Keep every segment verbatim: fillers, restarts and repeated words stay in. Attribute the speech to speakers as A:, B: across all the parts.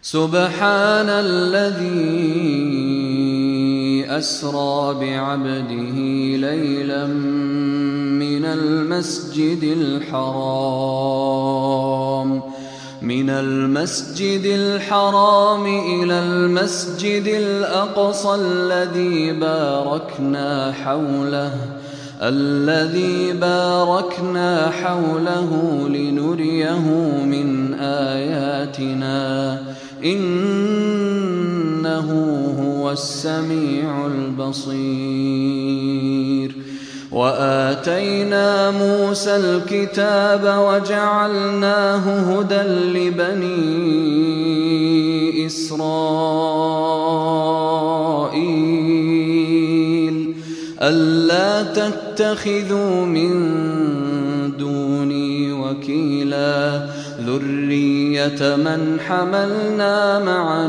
A: سبحان الذي أسرى بعبده ليلا من المسجد الحرام من المسجد الحرام إلى المسجد الأقصى الذي باركنا حوله الذي باركنا حوله لنريه من آياتنا إنه هو السميع البصير. وآتينا موسى الكتاب وجعلناه هدى لبني إسرائيل ألا تتخذوا من دوني وكيلا ذرية من حملنا مع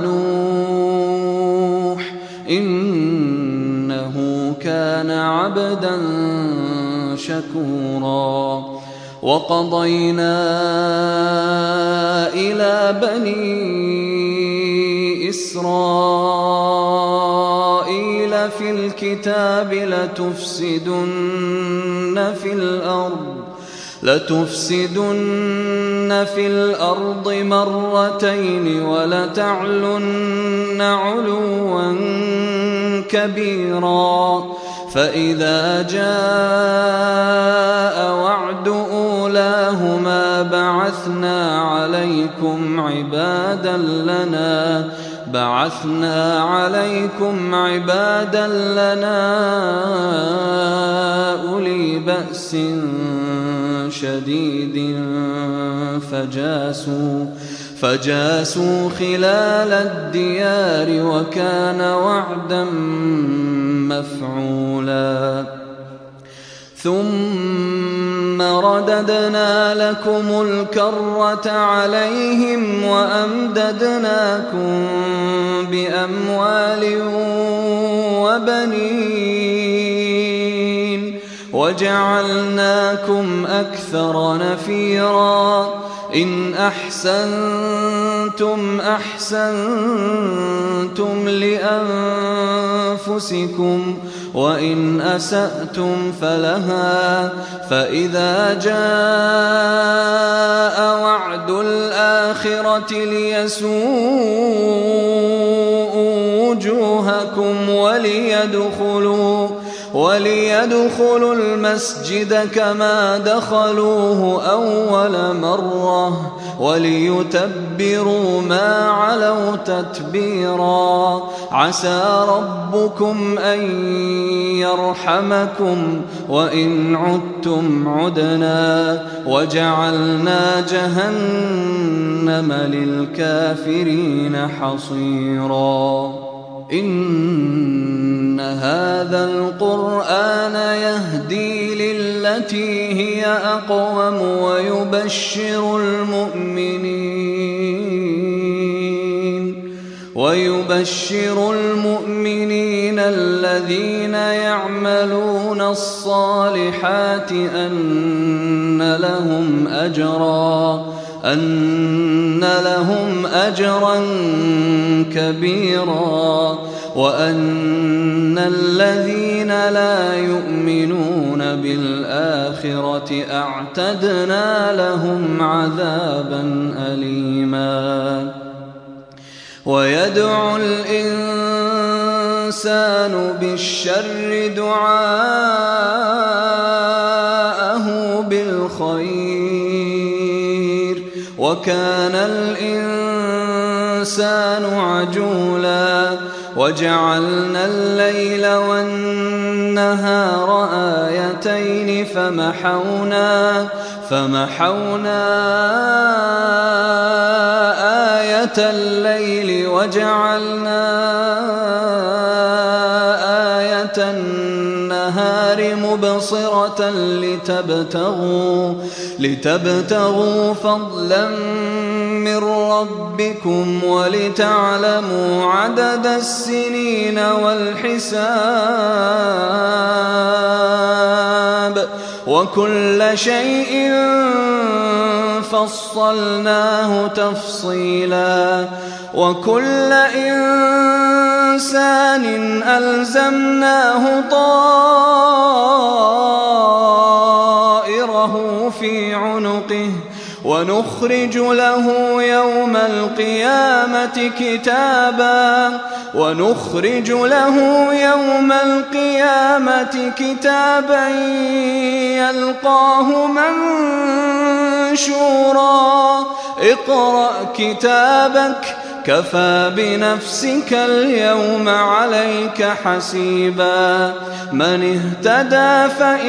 A: نوح إنه كان عبدا شكورا. وقضينا إلى بني إسرائيل في الكتاب لتفسدن في الأرض لتفسدن في الأرض مرتين ولتعلن علوا كبيرا. فإذا جاء وعد أولاهما بعثنا عليكم عبادا لنا بعثنا عليكم عبادا لنا أولي بأس شديد فجاسوا فجاسوا خلال الديار وكان وعدا مفعولا. ثم رددنا لكم الكرة عليهم وأمددناكم بأموال وبنين وجعلناكم أكثر نفيرا. إن أحسنتم أحسنتم لأنفسكم وإن أسأتم فلها. فإذا جاء وعد الآخرة ليسوءوا وجوهكم وليدخلوا وليدخلوا المسجد كما دخلوه أول مرة وليتبروا ما علوا تتبيرا. عسى ربكم أن يرحمكم وإن عدتم عدنا وجعلنا جهنم للكافرين حصيرا. إن هذا القرآن يهدي للتي هي أقوم ويبشر المؤمنين ويبشر المؤمنين الذين يعملون الصالحات أن لهم أجرا أن لهم أجرا كبيرا وأن الذين لا يؤمنون بالآخرة أعتدنا لهم عذابا أليما. ويدعو الإنسان بالشر دعاءه بالخير وكان الإنسان عجولا. وجعلنا الليل والنهار آيتين فمحونا فمحونا آية الليل وجعلنا آية النهار مبصرة لتبتغوا لتبتغوا فضلا من ربكم ولتعلموا عدد السنين والحساب وكل شيء فصلناه تفصيلا وكل إنسان ألزمناه طائره في عنقه ونخرج له يوم القيامة كتابا ونخرج له يوم القيامة كتابا يلقاه منشورا اقرأ كتابك كفى بنفسك اليوم عليك حسيبا من اهتدى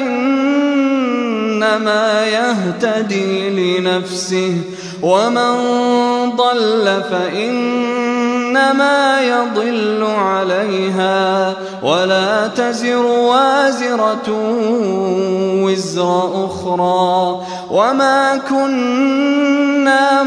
A: فإنما يهتدي لنفسه ومن ضل فإنما يضل عليها ولا تزر وازرة وزر أخرى وما كنا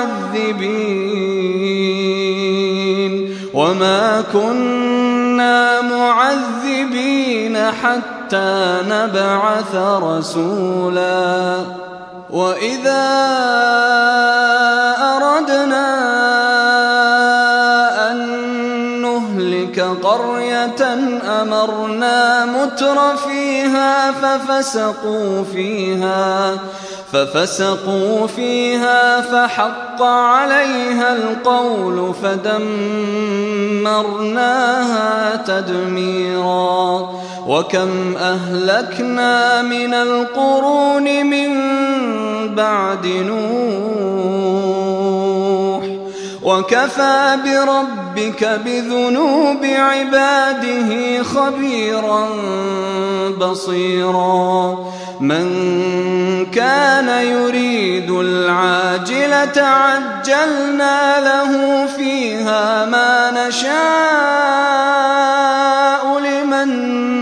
A: معذبين وما كنا معذبين حتى نبعث رسولا وإذا أردنا أن نهلك قرية أمرنا متر فيها ففسقوا فيها ففسقوا فيها فحق عليها القول فدمرناها تدميرا وكم أهلكنا من القرون من بعد نوح وكفى بربك بذنوب عباده خبيرا بصيرا من كان يريد العاجلة عجلنا له فيها ما نشاء لمن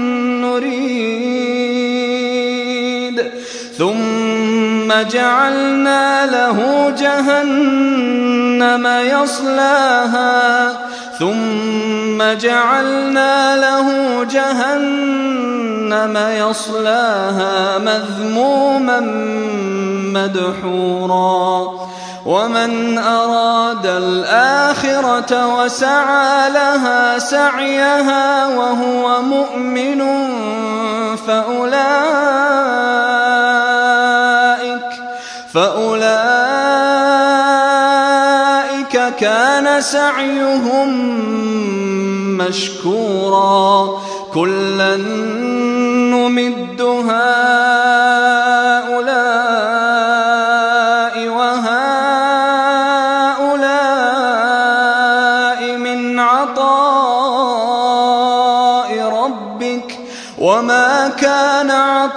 A: نريد ثم جعلنا له جهنم يصلاها ثم جعلنا له جهنم يصلاها مذموما مدحورا ومن أراد الآخرة وسعى لها سعيها وهو مؤمن فأولئك فأولئك كان سعيهم مشكورا كلا نمد هؤلاء وهؤلاء من عطاء ربك وما كان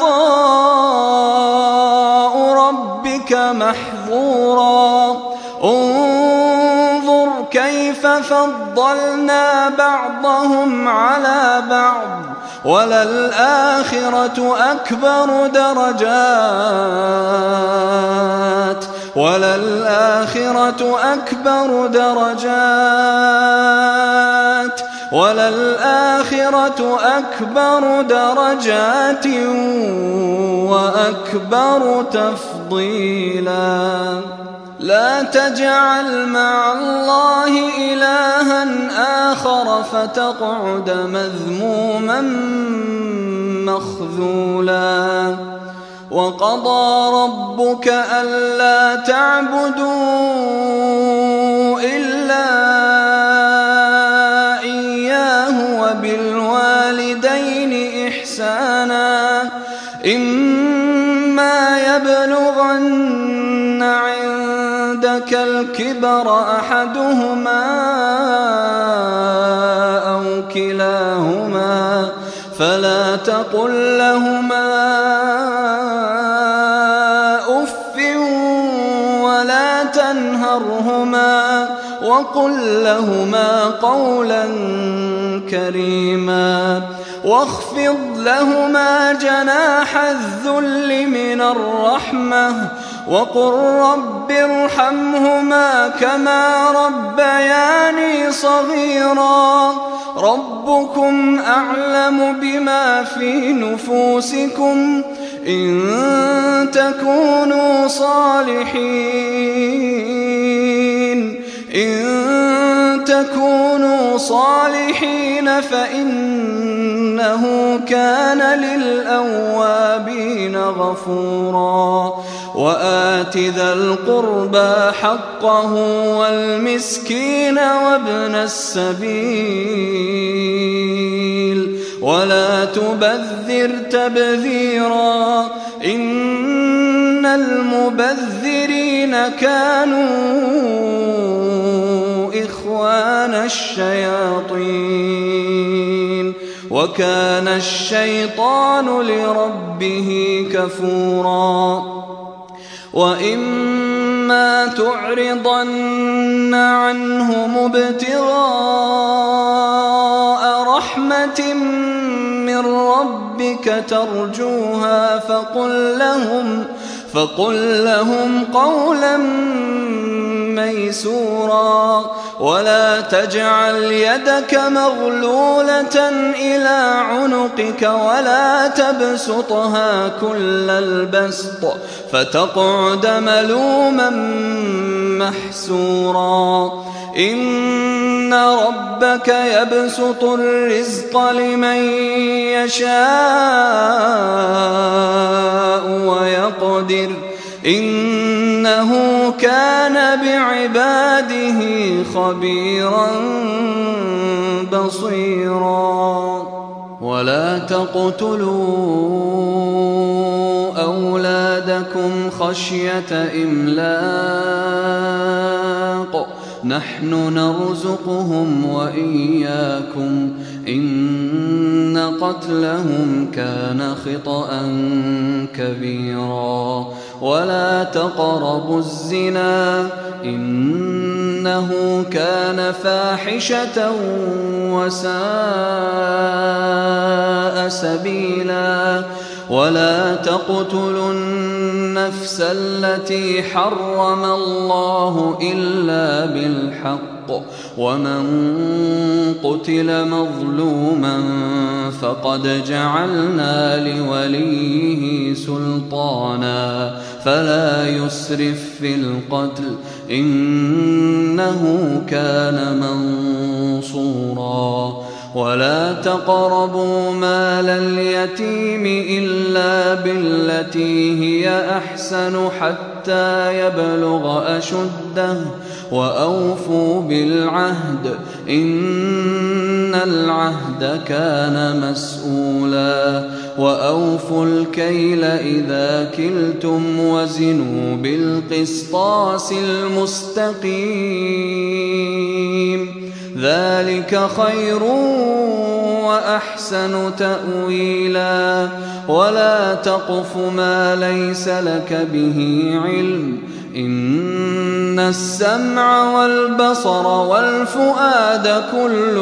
A: عطاء ربك محظورا انظر كيف فضلنا بعضهم على بعض وللآخرة أكبر درجات وللآخرة أكبر درجات وللآخرة أكبر درجات وأكبر تفضيلا لا تجعل مع الله إلها آخر فتقعد مذموما مخذولا وقضى ربك ألا تعبدوا إلا إياه وبالوالدين إحسانا إما يبلغن عندك الكبر أحدهما أو كلاهما فلا تقل لهما أف ولا تنهرهما وقل لهما قولا كريما واخفض لهما جناح الذل من الرحمة وقل رب ارحمهما كما ربياني صغيرا ربكم أعلم بما في نفوسكم إن تكونوا صالحين إن تكونوا صالحين فإنه كان للأوابين غفورا وآت ذا القربى حقه والمسكين وابن السبيل ولا تبذر تبذيرا إن المبذرين كانوا إخوان الشياطين وكان الشيطان لربه كفورا وإما تعرضن عنهم ابتغاء رحمة من ربك ترجوها فقل لهم فقل لهم قولا ميسورا ولا تجعل يدك مغلولة إلى عنقك ولا تبسطها كل البسط فتقعد ملوما محسورا إن ربك يبسط الرزق لمن يشاء ويقدر إنه كان بعباده خبيرا بصيرا ولا تقتلوا أولادكم خشية إملاق نحن نرزقهم وإياكم إن قتلهم كان خطأ كبيرا ولا تقربوا الزنا إنه كان فاحشة وساء سبيلا ولا تقتلوا النفس التي حرم الله إلا بالحق ومن قتل مظلوما فقد جعلنا لوليه سلطانا فلا يسرف في القتل إنه كان منصورا ولا تقربوا مال اليتيم إلا بالتي هي أحسن حتى يبلغ أشده وأوفوا بالعهد إن العهد كان مسؤولا وأوفوا الكيل إذا كلتم وزنوا بالقسطاس المستقيم ذلك خير وأحسن تأويلا ولا تقف ما ليس لك به علم إن السمع والبصر والفؤاد كل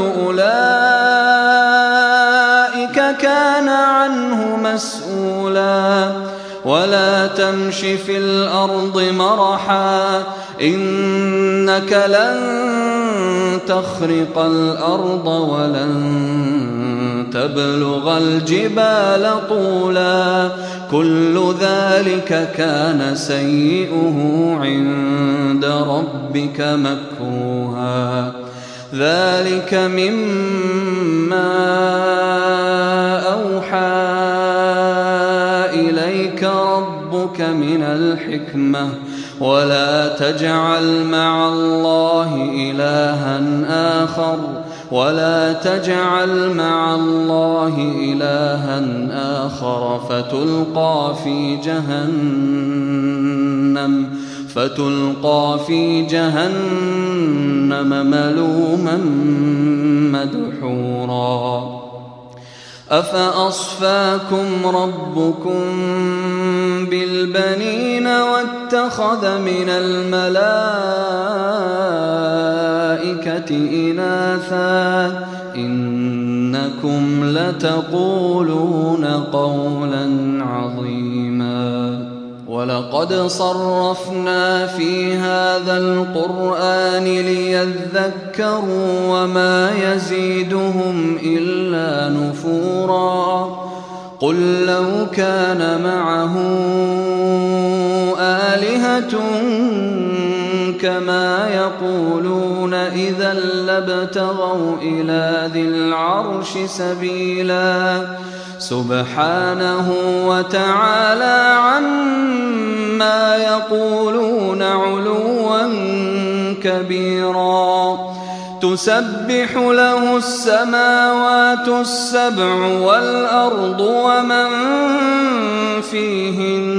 A: أولئك كان عنه مسؤولا ولا تمش في الأرض مرحا إنك لن تخرق الأرض ولن تبلغ الجبال طولا كل ذلك كان سيئه عند ربك مكروها ذلك مما أوحى إليك ربك من الحكمة ولا تجعل مع الله إلها آخر ولا تجعل مع الله إلها آخر فتلقى في جهنم فتلقى في جهنم ملوما مدحورا أفأصفاكم ربكم بالبنين واتخذ من الملائكة إناثا إنكم لتقولون قولا عظيما ولقد صرفنا في هذا القرآن ليذكروا وما يزيدهم إلا نفورا قل لو كان معه آلهة كما يقولون إذا لابتغوا إلى ذي العرش سبيلا سبحانه وتعالى عما يقولون علوا كبيرا تسبح له السماوات السبع والأرض ومن فيهن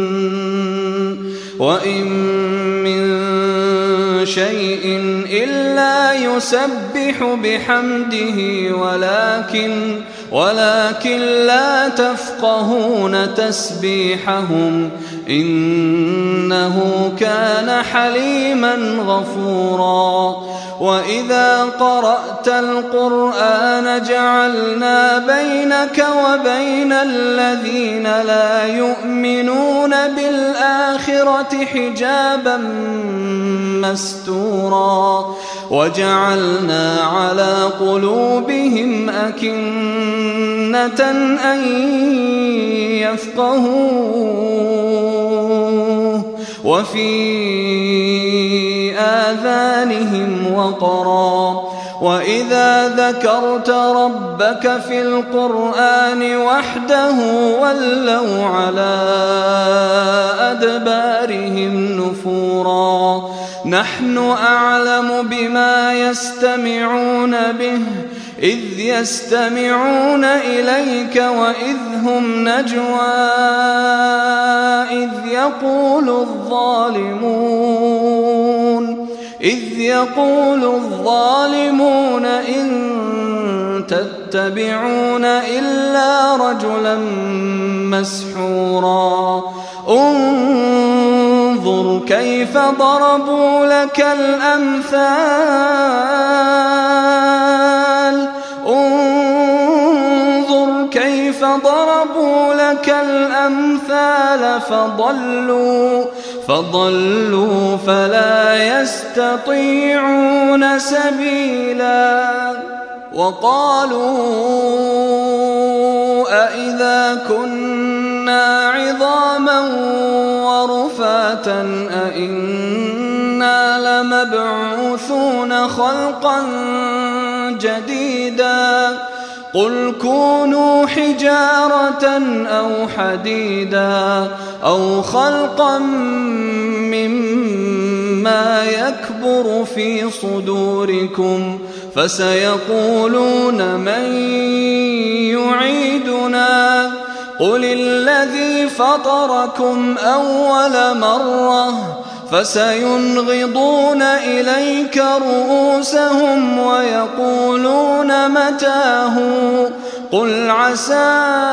A: وإن من شيء إلا يسبح بحمده ولكن ولكن لا تفقهون تسبيحهم إنه كان حليما غفورا وإذا قرأت القرآن جعلنا بينك وبين الذين لا يؤمنون بالآخرة حجابا مستورا وجعلنا على قلوبهم أكنة أن يفقهوه وفي آذانهم وقرا وإذا ذكرت ربك في القرآن وحده ولوا على أدبارهم نفورا نحن أعلم بما يستمعون به إذ يستمعون إليك وإذ هم نجوى إذ يقول الظالمون إذ يقول الظالمون إن تتبعون إلا رجلا مسحورا انظر كيف ضربوا لك الأمثال انظر كيف ضربوا لك الأمثال فضلوا فضلوا فلا يستطيعون سبيلا وقالوا أإذا كنا عظاما ورفاتا أإنا لمبعوثون خلقا جديدا قل كونوا حجارة أو حديدا أو خلقا مما يكبر في صدوركم فسيقولون من يعيدنا قل الذي فطركم أول مرة فسينغضون إليك رؤوسهم ويقولون متاه قل عسى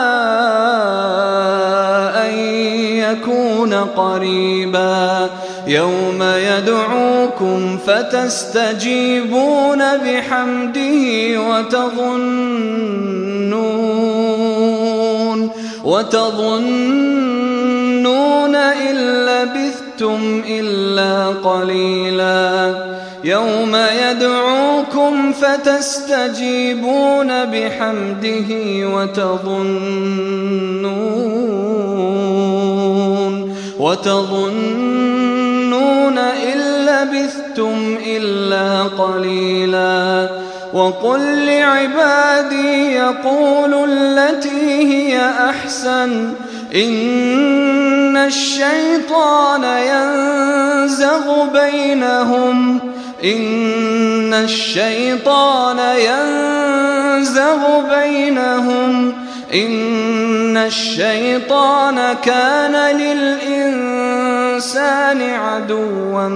A: أن يكون قريبا يوم يدعوكم فتستجيبون بحمده وتظنون وتظنون إن لبثتم إلا قليلا يوم يدعوكم فتستجيبون بحمده وتظنون وتظنون إن لبثتم إلا قليلا وقل لعبادي يقولوا التي هي أحسن إن الشيطان ينزغ بينهم إن الشيطان ينزغ بينهم إن الشيطان كان للإنسان عدوا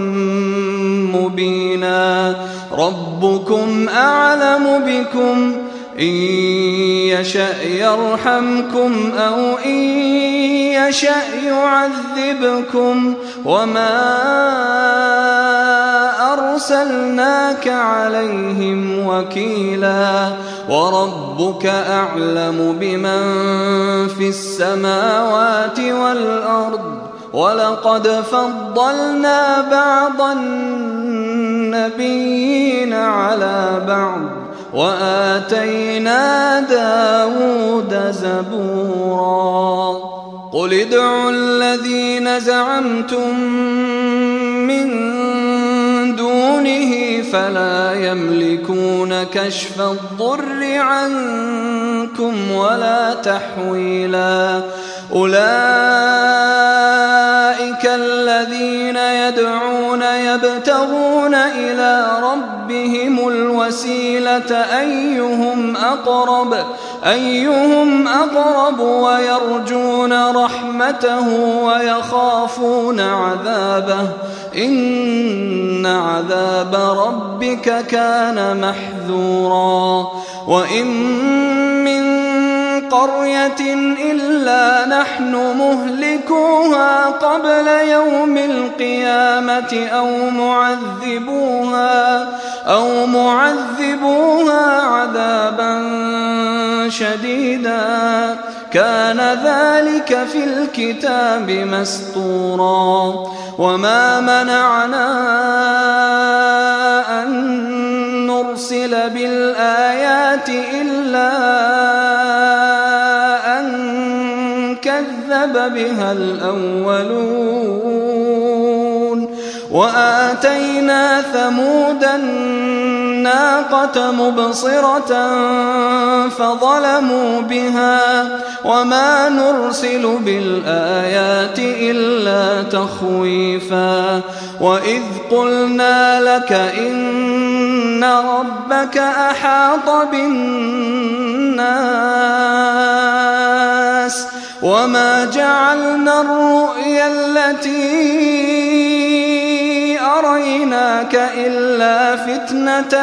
A: مبينا ربكم أعلم بكم إن يشأ يرحمكم أو إن يشأ يعذبكم وما أرسلناك عليهم وكيلا وربك أعلم بمن في السماوات والأرض ولقد فضلنا بعض النبيين على بعض وآتينا داود زبورا قل ادعوا الذين زعمتم من دونه فلا يملكون كشف الضر عنكم ولا تحويلا أولئك الذين يدعون يبتغون إلى ربهم الوسيلة أيهم أقرب أيهم أقرب ويرجون رحمته ويخافون عذابه إن عذاب ربك كان محذورا وإن من قرية إلا نحن مهلكوها قبل يوم القيامة أو معذبوها أو معذبوها عذابا شديدا كان ذلك في الكتاب مسطورا وما منعنا أن نرسل بالآيات إلا أن كذب بها الأولون وآتينا ثمود الناقة مبصرة فظلموا بها وما نرسل بالآيات إلا تخويفا وإذ قلنا لك إن ربك أحاط بالناس وما جعلنا الرؤيا التي أريناك إلا فتنة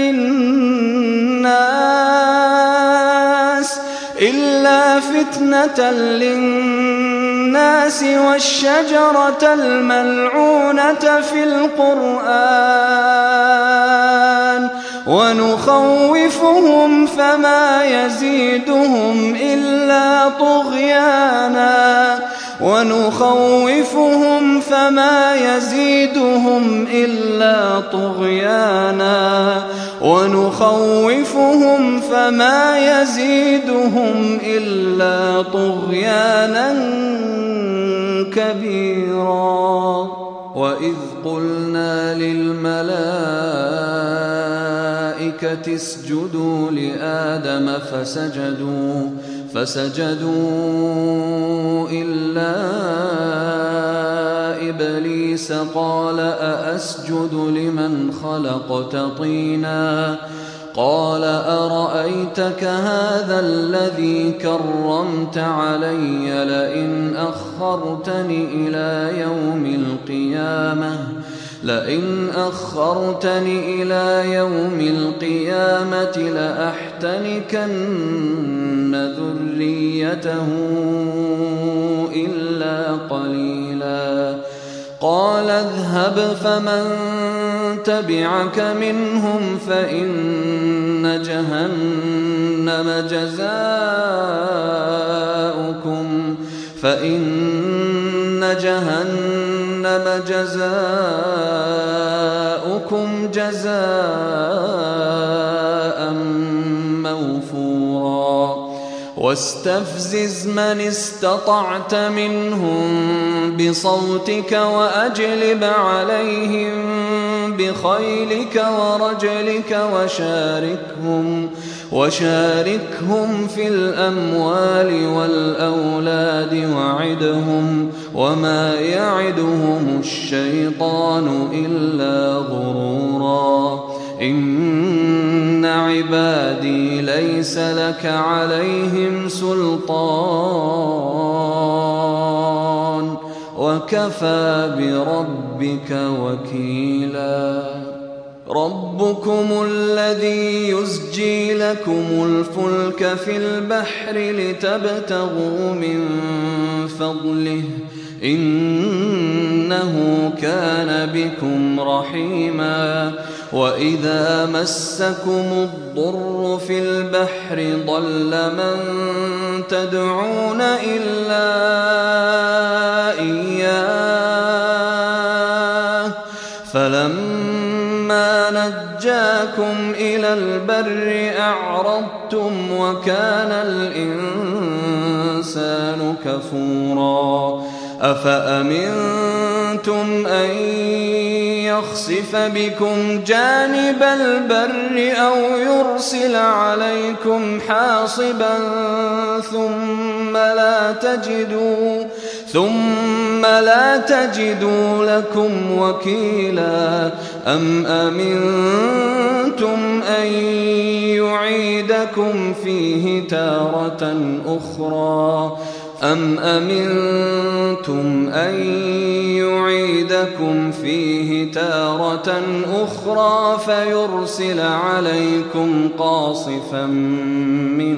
A: للناس إلا فتنة للناس والشجرة الملعونة في القرآن ونخوفهم فما يزيدهم إلا طغيانا ونخوفهم فما يزيدهم إلا طغيانا ونخوفهم فما يزيدهم إلا طغيانا كبيرا وإذ قلنا للملائكة اسجدوا لآدم فسجدوا فسجدوا إلا إبليس قال أأسجد لمن خلقت طينا قال أرأيتك هذا الذي كرمت علي لئن أخرتني إلى يوم القيامة لئن أخرتني إلى يوم القيامة لأحتنكن ذريته إلا قليلا قال اذهب فمن تبعك منهم فإن جهنم جزاؤكم فإن جهنم جزاؤكم جزاء موفورا واستفزز من استطعت منهم بصوتك وأجلب عليهم بخيلك ورجلك وشاركهم وشاركهم في الأموال والأولاد وعدهم وما يعدهم الشيطان إلا غرورا إن عبادي ليس لك عليهم سلطان وكفى بربك وكيلا ربكم الذي يزجي لكم الفلك في البحر لتبتغوا من فضله إنه كان بكم رحيما وإذا مسكم الضر في البحر ضل من تدعون إلا إياه فلما نجاكم أرسلناكم إلى البر أعرضتم وكان الإنسان كفورا أفأمنتم أن يخسف بكم جانب البر أو يرسل عليكم حاصبا ثم لا تجدوا ثم لا تجدوا لكم وكيلا أم أمنتم أن يعيدكم فيه تارة أخرى أم أمنتم أن يعيدكم فيه تارة أخرى فيرسل عليكم قاصفا من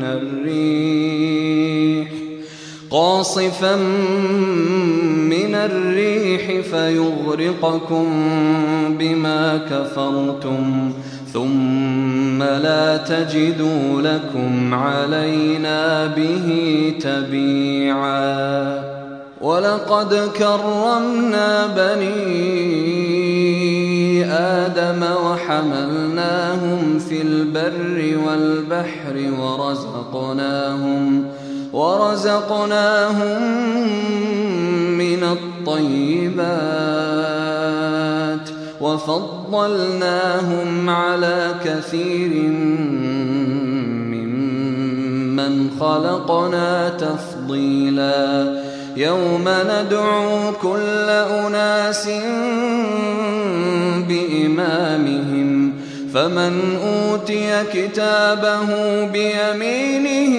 A: الريح قاصفا من الريح فيغرقكم بما كفرتم ثم لا تجدوا لكم علينا به تبيعا ولقد كرمنا بني آدم وحملناهم في البر والبحر ورزقناهم ورزقناهم من الطيبات وفضلناهم على كثير ممن خلقنا تفضيلا يوم ندعو كل أناس بإمامهم فمن أوتي كتابه بيمينه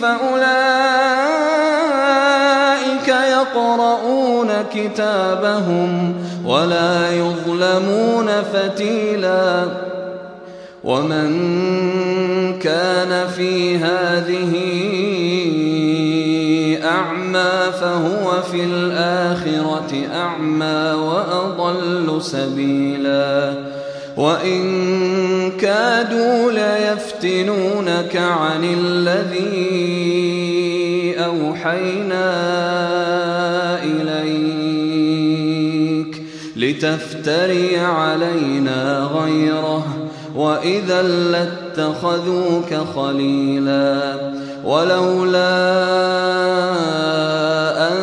A: فأولئك يقرؤون كتابهم ولا يظلمون فتيلا ومن كان في هذه أعمى فهو في الآخرة أعمى وأضل سبيلا وإن كادوا ليفتنونك عن الذي أوحينا إليك لتفتري علينا غيره وإذا لاتخذوك خليلا ولولا أن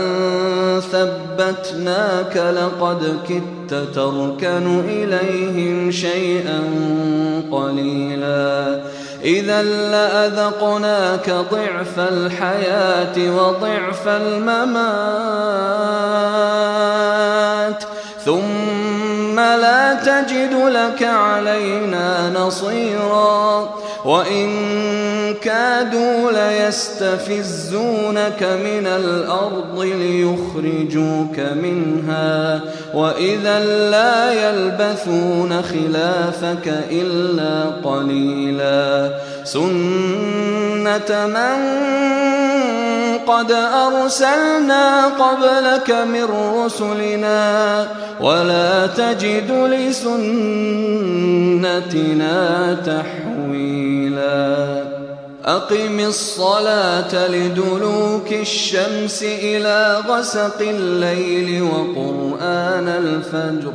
A: ثبتناك لقد كدت تركن إليهم شيئا قليلا إذا لأذقناك ضعف الحياة وضعف الممات ثم لا تجد لك علينا نصيرا وإن كادوا ليستفزونك من الأرض ليخرجوك منها وإذا لا يلبثون خلافك إلا قليلا سنة من قد أرسلنا قبلك من رسلنا ولا تجد لسنتنا تحويلا أقم الصلاة لدلوك الشمس إلى غسق الليل وقرآن الفجر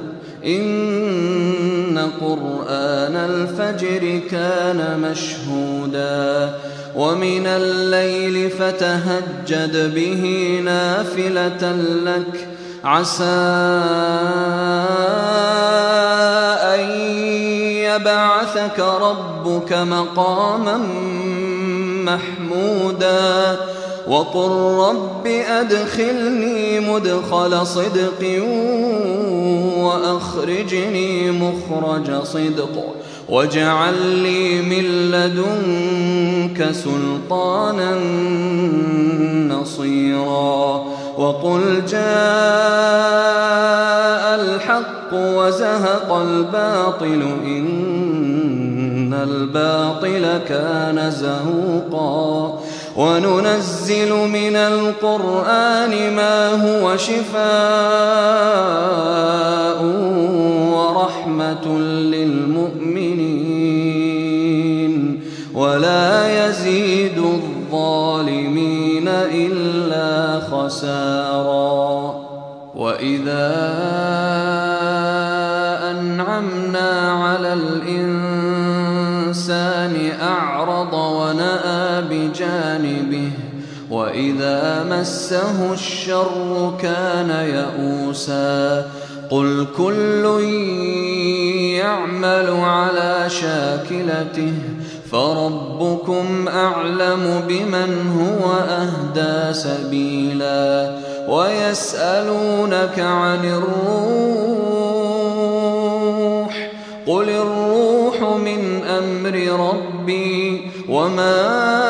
A: إن قرآن الفجر كان مشهودا ومن الليل فتهجد به نافلة لك عسى أن يبعثك ربك مقاما محمودا وقل رب أدخلني مدخل صدق وأخرجني مخرج صدق واجعل لي من لدنك سلطانا نصيرا وقل جاء الحق وزهق الباطل إن الباطل كان زهوقا وننزل من القرآن ما هو شفاء ورحمة للمؤمنين ولا يزيد الظالمين إلا خسارا وإذا أنعمنا على الإنسان الإنسان أعرض ونأى بجانبه وإذا مسه الشر كان يئوسا قل كل يعمل على شاكلته فربكم أعلم بمن هو أهدى سبيلا ويسألونك عن الروح قل الروح من أمر ربي وما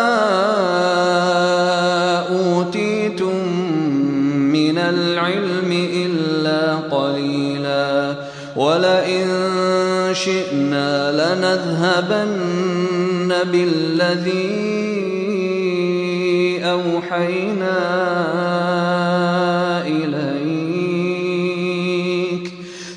A: أوتيتم من العلم إلا قليلا ولئن شئنا لنذهبن بالذي أوحينا إليك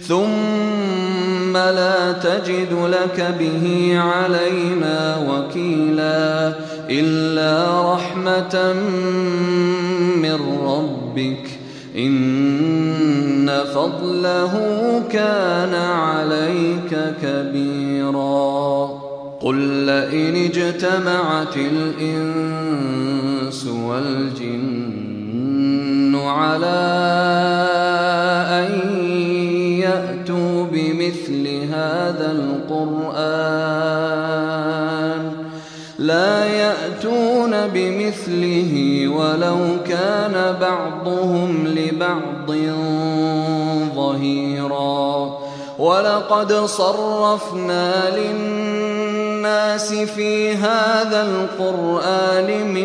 A: ثم لا تجد لك به علينا وكيلا إلا رحمة من ربك إن فضله كان عليك كبيرا قل لئن اجتمعت الإنس والجن على أن يأتوا بمثل هذا القرآن لا يأتون بمثله ولو كان بعضهم لبعض ظهيرا ولقد صرفنا للناس في هذا القرآن من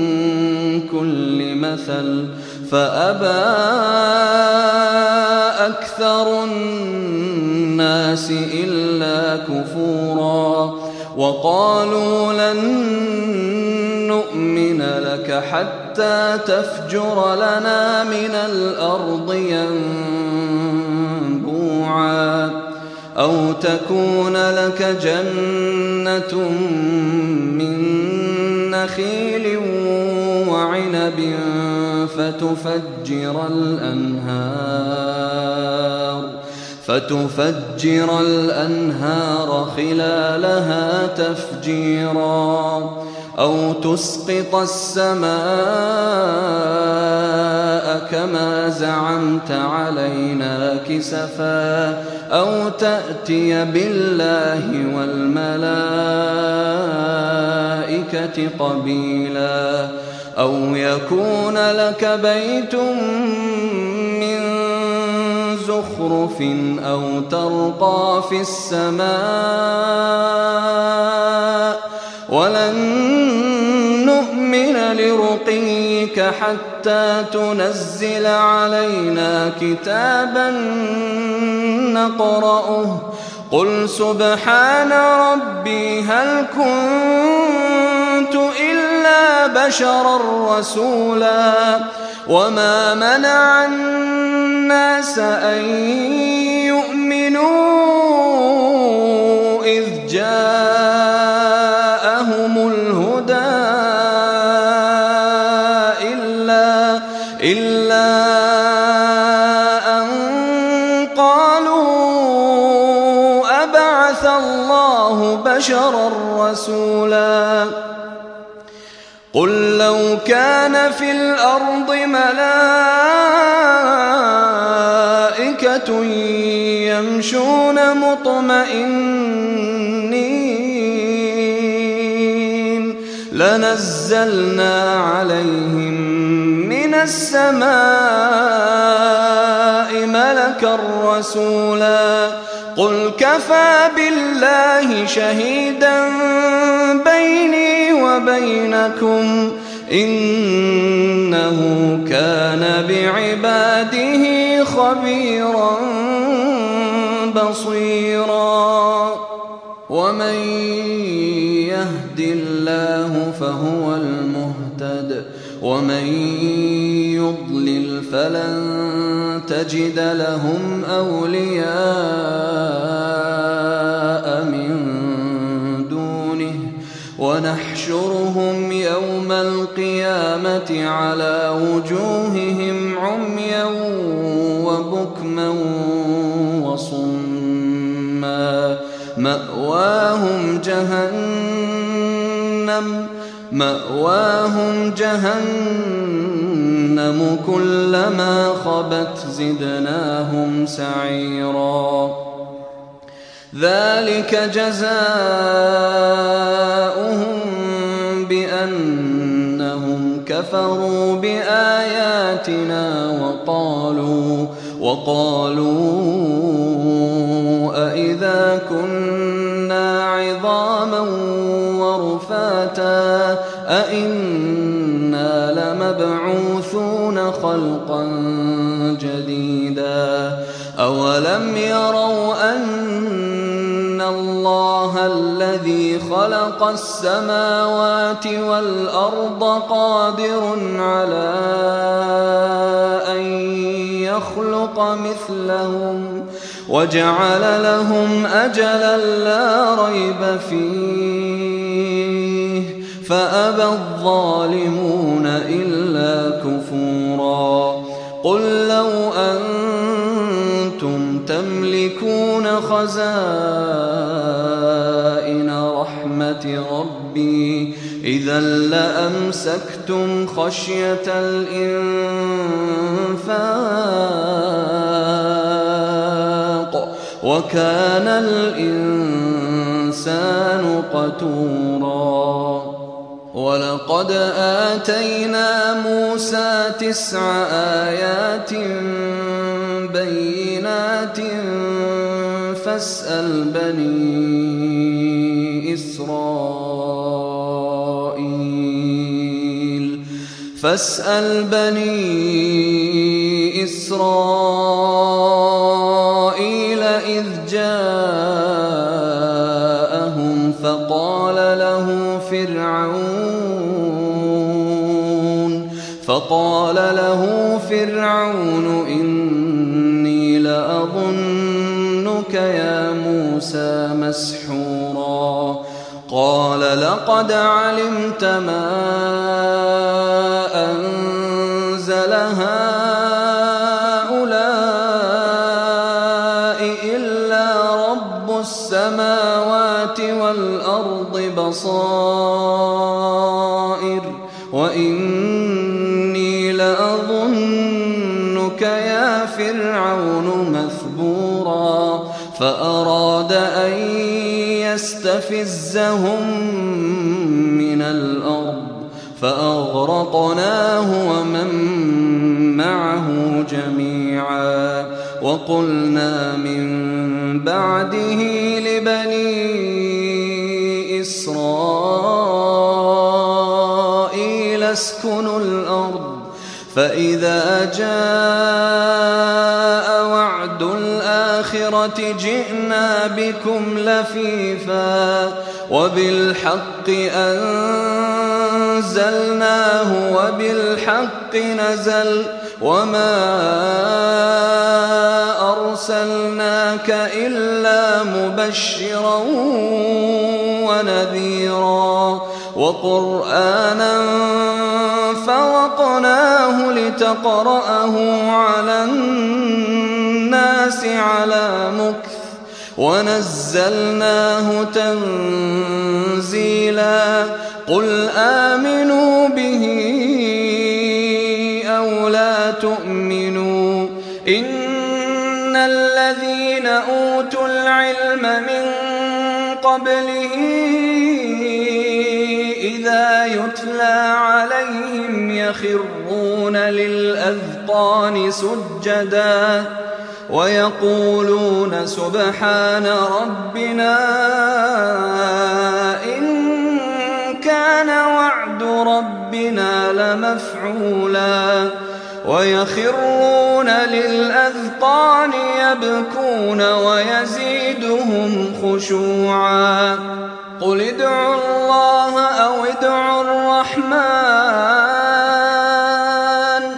A: كل مثل فأبى أكثر الناس إلا كفورا وقالوا لن نؤمن لك حتى تفجر لنا من الأرض ينبوعا أو تكون لك جنة من نخيل وعنب فتفجر الأنهار فتفجر الأنهار خلالها تفجيرا أو تسقط السماء كما زعمت علينا كسفا أو تأتي بالله والملائكة قبيلا أو يكون لك بيت من زخرف أو ترقى في السماء ولن نؤمن لرقيك حتى تنزل علينا كتابا نقرأه قل سبحان ربي هل كنت إلا بشرا رسولا وما منع الناس أن يؤمنوا إذ جاءهم الهدى إلا, إلا أن قالوا أبعث الله بشرا رسولا قل لو كان في الأرض ملائكة يمشون مطمئنين لنزلنا عليهم من السماء ملكا رسولا قل كفى بالله شهيدا بيني وبينكم إنه كان بعباده خبيرا بصيرا ومن يهد الله فهو المهتد ومن يضلل فلن تجد لهم أولياء من دونه ونحشرهم يوم القيامة على وجوههم عميا وبكما وصما مأواهم جهنم مأواهم جهنم كلما خبت زدناهم سعيرا ذلك جزاؤهم بأنهم كفروا بآياتنا وقالوا وقالوا أإذا كنا عظاما ورفاتا أإنا لمبعوثون خلقا جديدا أولم يروا أن الله الذي خلق السماوات والأرض قادر على أن يخلق مثلهم وجعل لهم أجلا لا ريب فيه فأبى الظالمون إلا كفورا قل لو أنتم تملكون خزائن رحمة ربي إذا لأمسكتم خشية الإنفاق وكان الإنسان قتورا ولقد آتينا موسى تسع آيات بينات فاسأل بني إسرائيل فاسأل بني إسرائيل إذ جاءهم فقال له فرعون فقال له فرعون إني لأظنك يا موسى مسحورا قال لقد علمت ما أنزل هؤلاء إلا رب السماوات والأرض بصائر وإني لأظنك يا فرعون مثبورا فأراد أن يستفزهم من الأرض فأغرقناه ومن معه جميعا وقلنا من بعده لبني إسرائيل اسكنوا الأرض فإذا جاء وعد الآخرة جئنا بكم لفيفا وبالحق أنزلناه وبالحق نزل وما أرسلناك إلا مبشرا ونذيرا وقرآنا فرقناه لتقرأه على الناس على مكث ونزلناه تنزيلا قل آمنوا به أو لا تؤمنوا إن الذين أوتوا العلم من قبله إذا يتلى عليهم يخرون للأذقان سجدا ويقولون سبحان ربنا إن كان وعد ربنا لمفعولا ويخرون للأذقان يبكون ويزيدهم خشوعا قل ادعوا الله أو ادعوا الرحمن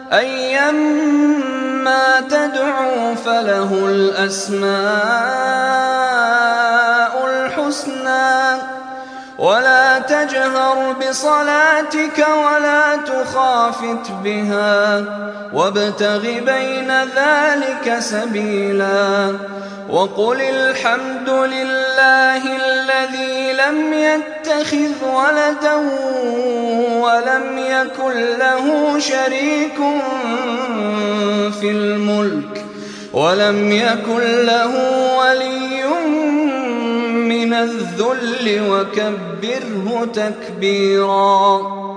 A: أيما تدعوا فله الأسماء الحسنى ولا تجهر بصلاتك ولا تخافت بها وابتغ بين ذلك سبيلا وقل الحمد لله الذي لم يتخذ ولدا ولم يكن له شريك في الملك ولم يكن له ولي من الذل وكبره تكبيرا.